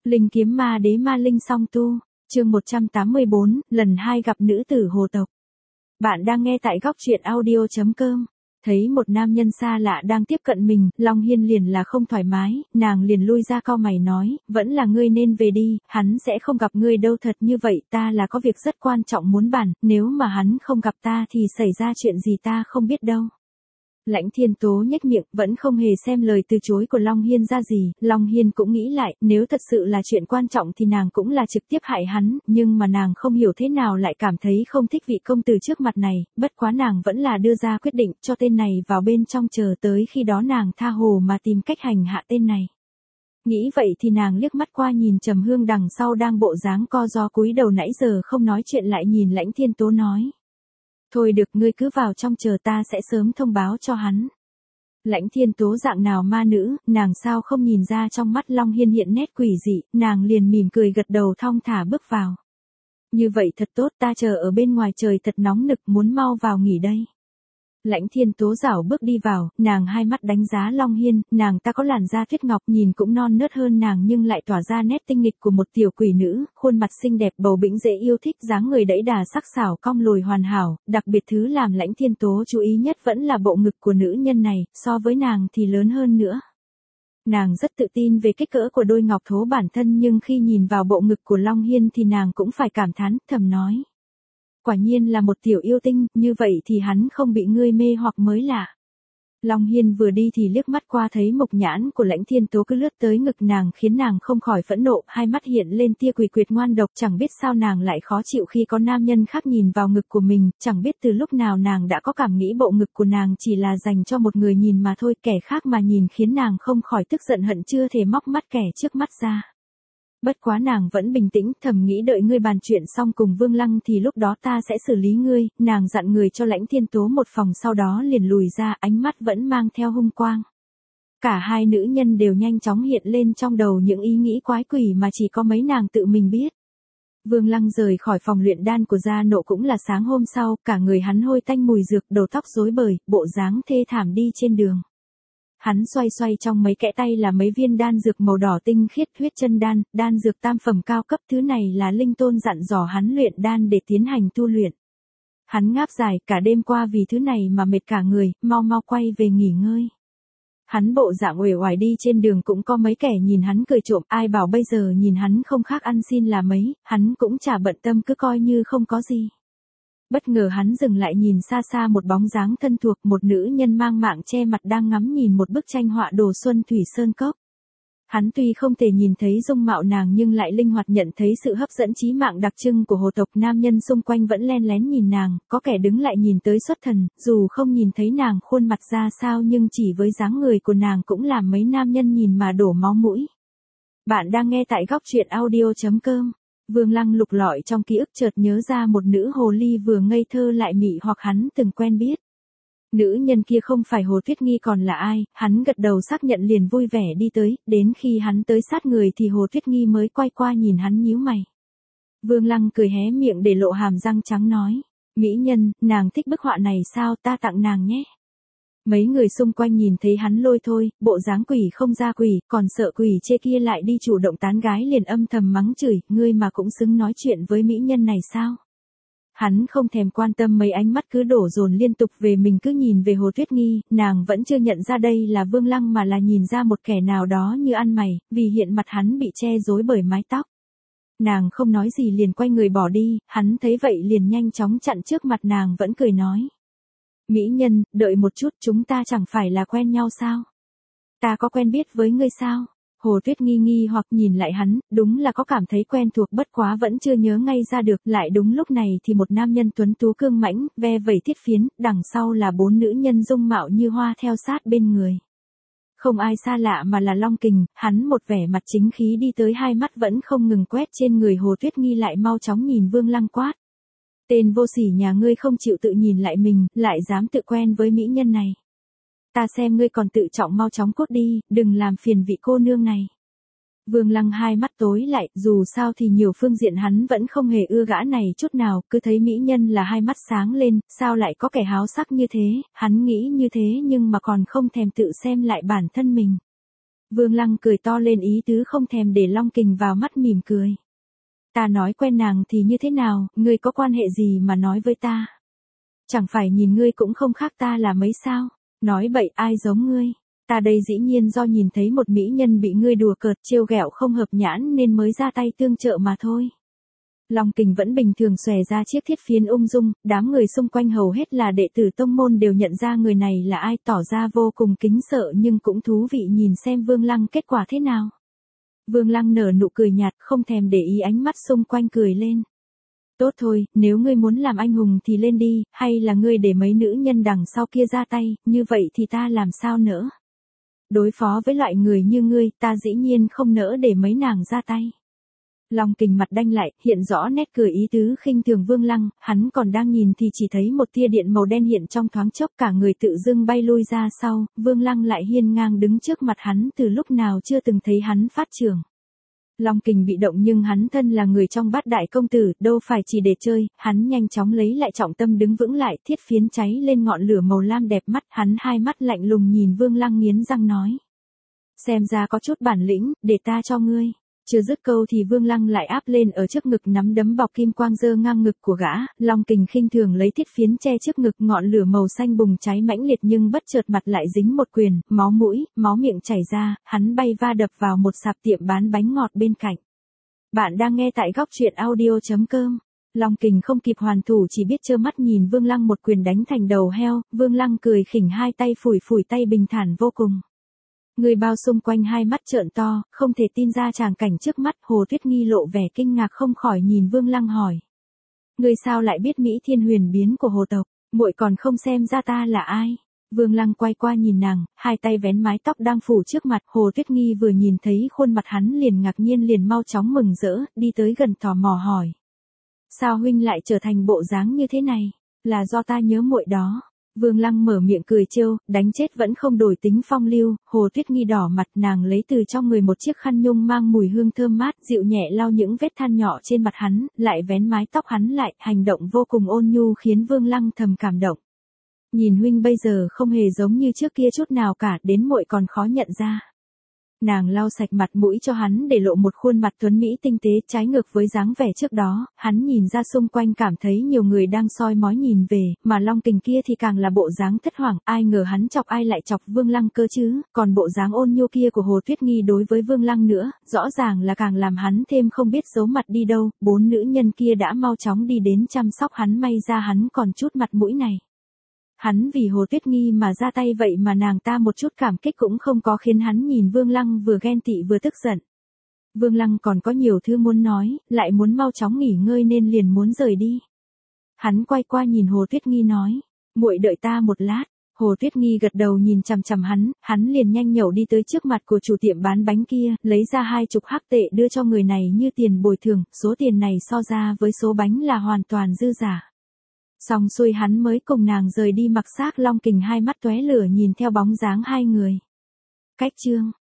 Linh kiếm ma đế ma linh song tu, chương 184, lần 2 gặp nữ tử hồ tộc. Bạn đang nghe tại góc truyện audio.com. Thấy một nam nhân xa lạ đang tiếp cận mình, Long Hiên liền là không thoải mái, nàng liền lui ra cau mày nói, vẫn là ngươi nên về đi, hắn sẽ không gặp ngươi đâu, thật như vậy, ta là có việc rất quan trọng muốn bàn, nếu mà hắn không gặp ta thì xảy ra chuyện gì ta không biết đâu. Lãnh Thiên Tố nhếch miệng, vẫn không hề xem lời từ chối của Long Hiên ra gì, Long Hiên cũng nghĩ lại, nếu thật sự là chuyện quan trọng thì nàng cũng là trực tiếp hại hắn, nhưng mà nàng không hiểu thế nào lại cảm thấy không thích vị công tử trước mặt này, bất quá nàng vẫn là đưa ra quyết định cho tên này vào bên trong chờ tới khi đó nàng tha hồ mà tìm cách hành hạ tên này. Nghĩ vậy thì nàng liếc mắt qua nhìn Trầm Hương đằng sau đang bộ dáng co ro cúi đầu nãy giờ không nói chuyện lại nhìn Lãnh Thiên Tố nói. Thôi được, ngươi cứ vào trong chờ, ta sẽ sớm thông báo cho hắn. Lãnh Thiên Tố dạng nào ma nữ, nàng sao không nhìn ra trong mắt Long Hiên hiện nét quỷ dị, nàng liền mỉm cười gật đầu thong thả bước vào. Như vậy thật tốt, ta chờ ở bên ngoài trời thật nóng nực, muốn mau vào nghỉ đây. Lãnh Thiên Tố rảo bước đi vào, nàng hai mắt đánh giá Long Hiên, nàng ta có làn da tuyết ngọc nhìn cũng non nớt hơn nàng nhưng lại tỏa ra nét tinh nghịch của một tiểu quỷ nữ, khuôn mặt xinh đẹp bầu bĩnh dễ yêu thích, dáng người đẫy đà sắc sảo cong lồi hoàn hảo, đặc biệt thứ làm Lãnh Thiên Tố chú ý nhất vẫn là bộ ngực của nữ nhân này, so với nàng thì lớn hơn nữa. Nàng rất tự tin về kích cỡ của đôi ngọc thố bản thân nhưng khi nhìn vào bộ ngực của Long Hiên thì nàng cũng phải cảm thán, thầm nói. Quả nhiên là một tiểu yêu tinh, như vậy thì hắn không bị ngươi mê hoặc mới lạ. Long Hiên vừa đi thì liếc mắt qua thấy mộc nhãn của Lãnh Thiên Tố cứ lướt tới ngực nàng khiến nàng không khỏi phẫn nộ, hai mắt hiện lên tia quỷ quyệt ngoan độc, chẳng biết sao nàng lại khó chịu khi có nam nhân khác nhìn vào ngực của mình, chẳng biết từ lúc nào nàng đã có cảm nghĩ bộ ngực của nàng chỉ là dành cho một người nhìn mà thôi, kẻ khác mà nhìn khiến nàng không khỏi tức giận hận chưa thể móc mắt kẻ trước mắt ra. Bất quá nàng vẫn bình tĩnh, thầm nghĩ đợi ngươi bàn chuyện xong cùng Vương Lăng thì lúc đó ta sẽ xử lý ngươi, nàng dặn người cho Lãnh Thiên Tố một phòng sau đó liền lùi ra, ánh mắt vẫn mang theo hung quang. Cả hai nữ nhân đều nhanh chóng hiện lên trong đầu những ý nghĩ quái quỷ mà chỉ có mấy nàng tự mình biết. Vương Lăng rời khỏi phòng luyện đan của gia nộ cũng là sáng hôm sau, cả người hắn hôi tanh mùi dược, đầu tóc rối bời, bộ dáng thê thảm đi trên đường. Hắn xoay xoay trong mấy kẽ tay là mấy viên đan dược màu đỏ tinh khiết, huyết chân đan, đan dược tam phẩm cao cấp, thứ này là Linh Tôn dặn dò hắn luyện đan để tiến hành tu luyện. Hắn ngáp dài, cả đêm qua vì thứ này mà mệt cả người, mau mau quay về nghỉ ngơi. Hắn bộ dạng uể oải đi trên đường cũng có mấy kẻ nhìn hắn cười trộm, ai bảo bây giờ nhìn hắn không khác ăn xin là mấy, hắn cũng chả bận tâm cứ coi như không có gì. Bất ngờ hắn dừng lại nhìn xa xa một bóng dáng thân thuộc, một nữ nhân mang mạng che mặt đang ngắm nhìn một bức tranh họa đồ xuân thủy sơn cốc. Hắn tuy không thể nhìn thấy dung mạo nàng nhưng lại linh hoạt nhận thấy sự hấp dẫn chí mạng đặc trưng của hồ tộc, nam nhân xung quanh vẫn len lén nhìn nàng, có kẻ đứng lại nhìn tới xuất thần, dù không nhìn thấy nàng khuôn mặt ra sao nhưng chỉ với dáng người của nàng cũng làm mấy nam nhân nhìn mà đổ máu mũi. Bạn đang nghe tại góc truyện audio.com. Vương Lăng lục lọi trong ký ức chợt nhớ ra một nữ hồ ly vừa ngây thơ lại mị hoặc hắn từng quen biết. Nữ nhân kia không phải Hồ Tuyết Nghi còn là ai, hắn gật đầu xác nhận liền vui vẻ đi tới, đến khi hắn tới sát người thì Hồ Tuyết Nghi mới quay qua nhìn hắn nhíu mày. Vương Lăng cười hé miệng để lộ hàm răng trắng nói, mỹ nhân, nàng thích bức họa này sao, ta tặng nàng nhé. Mấy người xung quanh nhìn thấy hắn lôi thôi, bộ dáng quỷ không ra quỷ, còn sợ quỷ chê kia lại đi chủ động tán gái liền âm thầm mắng chửi, ngươi mà cũng xứng nói chuyện với mỹ nhân này sao? Hắn không thèm quan tâm mấy ánh mắt cứ đổ dồn liên tục về mình, cứ nhìn về Hồ Tuyết Nghi, nàng vẫn chưa nhận ra đây là Vương Lăng mà là nhìn ra một kẻ nào đó như ăn mày, vì hiện mặt hắn bị che rối bởi mái tóc. Nàng không nói gì liền quay người bỏ đi, hắn thấy vậy liền nhanh chóng chặn trước mặt nàng vẫn cười nói. Mỹ nhân, đợi một chút, chúng ta chẳng phải là quen nhau sao? Ta có quen biết với ngươi sao? Hồ Tuyết Nghi nghi hoặc nhìn lại hắn, đúng là có cảm thấy quen thuộc bất quá vẫn chưa nhớ ngay ra được, lại đúng lúc này thì một nam nhân tuấn tú cương mãnh, ve vẩy thiết phiến, đằng sau là 4 nữ nhân dung mạo như hoa theo sát bên người. Không ai xa lạ mà là Long Kình, hắn một vẻ mặt chính khí đi tới, hai mắt vẫn không ngừng quét trên người Hồ Tuyết Nghi lại mau chóng nhìn Vương Lăng quát. Tên vô sỉ nhà ngươi không chịu tự nhìn lại mình, lại dám tự quen với mỹ nhân này. Ta xem ngươi còn tự trọng, mau chóng cút đi, đừng làm phiền vị cô nương này. Vương Lăng hai mắt tối lại, dù sao thì nhiều phương diện hắn vẫn không hề ưa gã này chút nào, cứ thấy mỹ nhân là hai mắt sáng lên, sao lại có kẻ háo sắc như thế, hắn nghĩ như thế nhưng mà còn không thèm tự xem lại bản thân mình. Vương Lăng cười to lên ý tứ không thèm để Long Kình vào mắt mỉm cười. Ta nói quen nàng thì như thế nào, ngươi có quan hệ gì mà nói với ta? Chẳng phải nhìn ngươi cũng không khác ta là mấy sao? Nói bậy ai giống ngươi? Ta đây dĩ nhiên do nhìn thấy một mỹ nhân bị ngươi đùa cợt trêu ghẹo không hợp nhãn nên mới ra tay tương trợ mà thôi. Long Kình vẫn bình thường xòe ra chiếc thiết phiến ung dung, đám người xung quanh hầu hết là đệ tử tông môn đều nhận ra người này là ai, tỏ ra vô cùng kính sợ nhưng cũng thú vị nhìn xem Vương Lăng kết quả thế nào. Vương Lăng nở nụ cười nhạt không thèm để ý ánh mắt xung quanh cười lên. Tốt thôi, nếu ngươi muốn làm anh hùng thì lên đi, hay là ngươi để mấy nữ nhân đằng sau kia ra tay, như vậy thì ta làm sao nữa? Đối phó với loại người như ngươi, ta dĩ nhiên không nỡ để mấy nàng ra tay. Long Kình mặt đanh lại, hiện rõ nét cười ý tứ khinh thường Vương Lăng, hắn còn đang nhìn thì chỉ thấy một tia điện màu đen hiện trong thoáng chốc cả người tự dưng bay lui ra sau, Vương Lăng lại hiên ngang đứng trước mặt hắn từ lúc nào chưa từng thấy hắn phát trưởng. Long Kình bị động nhưng hắn thân là người trong bát đại công tử, đâu phải chỉ để chơi, hắn nhanh chóng lấy lại trọng tâm đứng vững lại, thiết phiến cháy lên ngọn lửa màu lam đẹp mắt, hắn hai mắt lạnh lùng nhìn Vương Lăng nghiến răng nói. Xem ra có chút bản lĩnh, để ta cho ngươi. Chưa dứt câu thì Vương Lăng lại áp lên ở trước ngực nắm đấm bọc kim quang giơ ngang ngực của gã, Long Kình khinh thường lấy thiết phiến che trước ngực ngọn lửa màu xanh bùng cháy mãnh liệt nhưng bất chợt mặt lại dính một quyền, máu mũi, máu miệng chảy ra, hắn bay va đập vào một sạp tiệm bán bánh ngọt bên cạnh. Bạn đang nghe tại góc truyện audio.com. Long Kình không kịp hoàn thủ chỉ biết trơ mắt nhìn Vương Lăng một quyền đánh thành đầu heo, Vương Lăng cười khỉnh hai tay phủi phủi tay bình thản vô cùng. Người bao xung quanh hai mắt trợn to, không thể tin ra tràng cảnh trước mắt, Hồ Tuyết Nghi lộ vẻ kinh ngạc không khỏi nhìn Vương Lăng hỏi. Người sao lại biết Mỹ Thiên huyền biến của Hồ tộc, muội còn không xem ra ta là ai? Vương Lăng quay qua nhìn nàng, hai tay vén mái tóc đang phủ trước mặt, Hồ Tuyết Nghi vừa nhìn thấy khuôn mặt hắn liền ngạc nhiên liền mau chóng mừng rỡ, đi tới gần tò mò hỏi. Sao huynh lại trở thành bộ dáng như thế này? Là do ta nhớ muội đó. Vương Lăng mở miệng cười trêu, đánh chết vẫn không đổi tính phong lưu, Hồ Tuyết Nghi đỏ mặt nàng lấy từ trong người một chiếc khăn nhung mang mùi hương thơm mát, dịu nhẹ lau những vết than nhỏ trên mặt hắn, lại vén mái tóc hắn lại, hành động vô cùng ôn nhu khiến Vương Lăng thầm cảm động. Nhìn huynh bây giờ không hề giống như trước kia chút nào cả, đến muội còn khó nhận ra. Nàng lau sạch mặt mũi cho hắn để lộ một khuôn mặt tuấn mỹ tinh tế trái ngược với dáng vẻ trước đó, hắn nhìn ra xung quanh cảm thấy nhiều người đang soi mói nhìn về, mà Long Kình kia thì càng là bộ dáng thất hoảng, ai ngờ hắn chọc ai lại chọc Vương Lăng cơ chứ, còn bộ dáng ôn nhu kia của Hồ Tuyết Nghi đối với Vương Lăng nữa, rõ ràng là càng làm hắn thêm không biết giấu mặt đi đâu, bốn nữ nhân kia đã mau chóng đi đến chăm sóc hắn, may ra hắn còn chút mặt mũi này. Hắn vì Hồ Tuyết Nghi mà ra tay vậy mà nàng ta một chút cảm kích cũng không có khiến hắn nhìn Vương Lăng vừa ghen tị vừa tức giận. Vương Lăng còn có nhiều thứ muốn nói, lại muốn mau chóng nghỉ ngơi nên liền muốn rời đi. Hắn quay qua nhìn Hồ Tuyết Nghi nói, muội đợi ta một lát. Hồ Tuyết Nghi gật đầu nhìn chằm chằm hắn liền nhanh nhẩu đi tới trước mặt của chủ tiệm bán bánh kia, lấy ra 20 hắc tệ đưa cho người này như tiền bồi thường, số tiền này so ra với số bánh là hoàn toàn dư giả. Xong xuôi hắn mới cùng nàng rời đi, mặc xác Long Kình hai mắt tóe lửa nhìn theo bóng dáng hai người. Cách chương